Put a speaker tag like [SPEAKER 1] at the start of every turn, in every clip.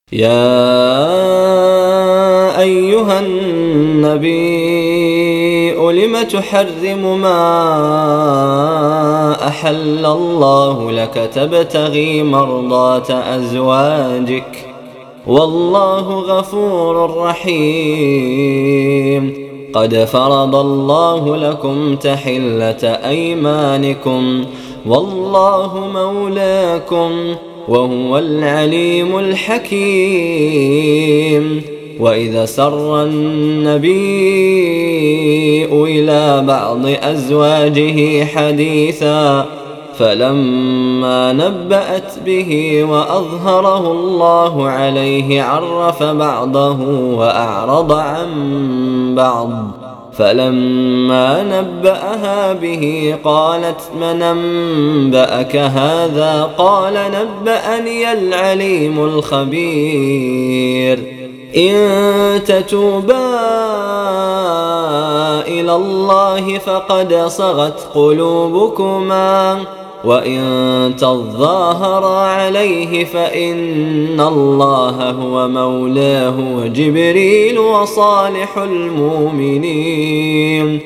[SPEAKER 1] يا أيها النبي لم تحرم ما أحل الله لك تبتغي مرضات أزواجك والله غفور رحيم. قد فرض الله لكم تحلة أيمانكم والله مولاكم وهو العليم الحكيم. وإذا سر النبي إلى بعض أزواجه حديثا فلما نبأت به وأظهره الله عليه عرف بعضه وأعرض عن بعض، فلما نبأها به قالت من أنبأك هذا؟ قال نبأني العليم الخبير. إن تتوبا إلى الله فقد صغت قلوبكما وإن تظاهرا عليه فإن الله هو مولاه وجبريل وصالح المؤمنين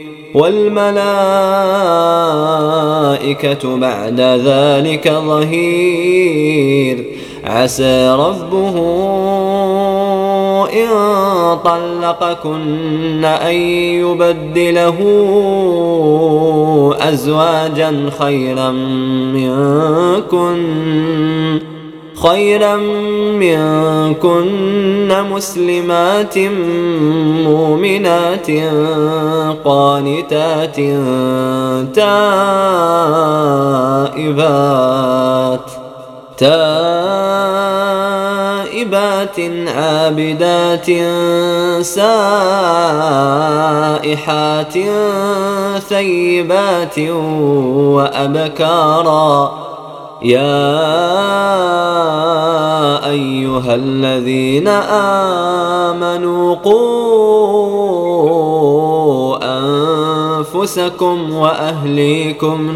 [SPEAKER 1] والملائكة بعد ذلك ظهير. عسى ربه إن طلقكن أن يبدله أزواجا خيرا منكن مسلمات مؤمنات قانتات تائبات عابدات سائحات ثيبات وأبكارا. يا أيها الذين آمنوا قوا أنفسكم وأهليكم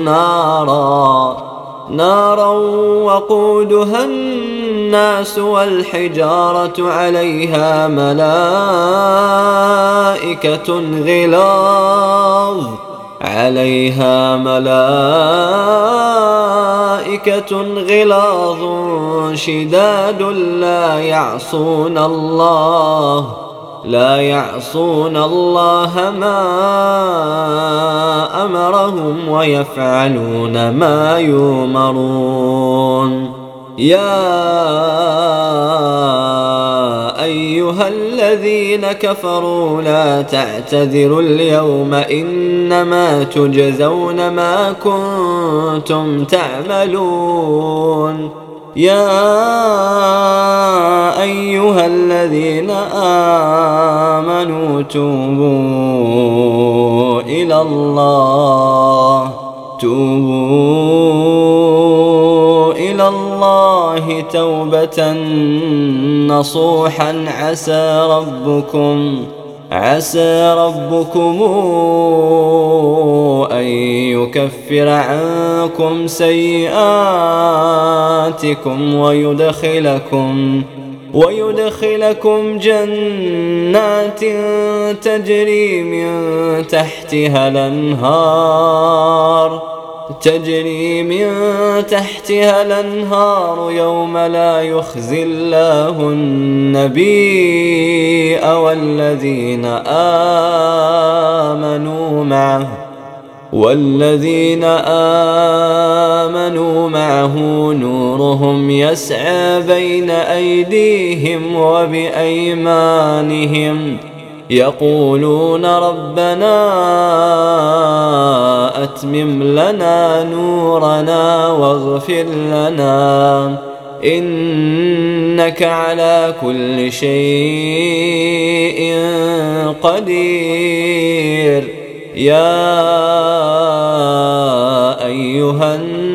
[SPEAKER 1] نارا وقودها الناس والحجارة عليها ملائكة غلاظ شداد لا يعصون الله ما أمرهم ويفعلون ما يؤمرون. يا أيها الذين كفروا لا تعتذروا اليوم إنما تجزون ما كنتم تعملون. يا أيها الذين آمنوا توبوا إلى الله توبة نصوحا عسى ربكم أن يكفر عنكم سيئاتكم ويدخلكم جنات تجري من تحتها الأنهار يوم لا يخزي الله النبي والذين آمنوا معه نورهم يسعى بين أيديهم وبأيمانهم يقولون ربنا أتمم لنا نورنا واغفر لنا إنك على كل شيء قدير. يا أيها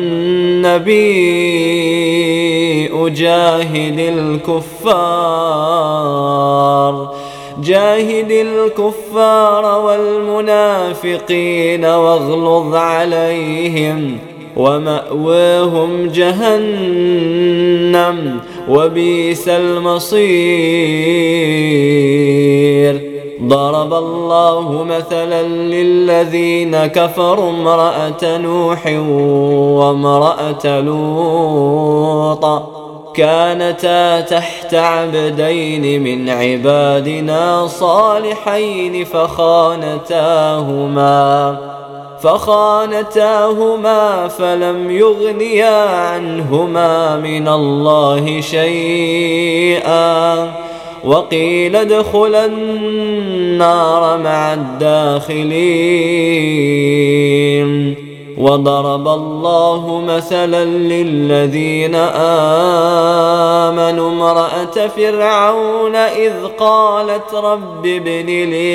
[SPEAKER 1] النبي جاهد الكفار والمنافقين واغلظ عليهم ومأواهم جهنم وبئس المصير. ضرب الله مثلا للذين كفروا امرأة نوح وامرأة لوط كانتا تحت عبدين من عبادنا صالحين فخانتاهما فلم يغنيا عنهما من الله شيئا وقيل ادخلا النار مع الداخلين. وضرب الله مثلا للذين آمنوا امرأة فرعون إذ قالت رب ابن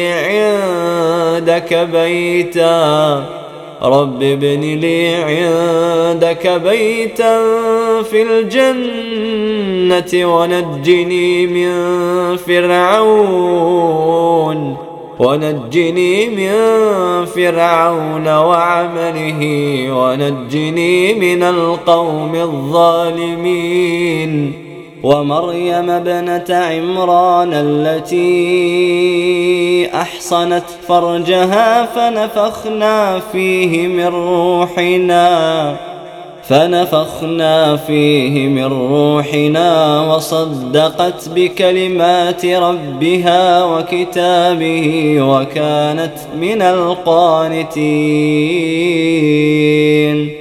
[SPEAKER 1] لي عندك بيتا في الجنة ونجني من فرعون وعمله ونجني من القوم الظالمين. ومريم ابنة عمران التي أحصنت فرجها فنفخنا فيه من روحنا وصدقت بكلمات ربها وكتابه وكانت من القانتين.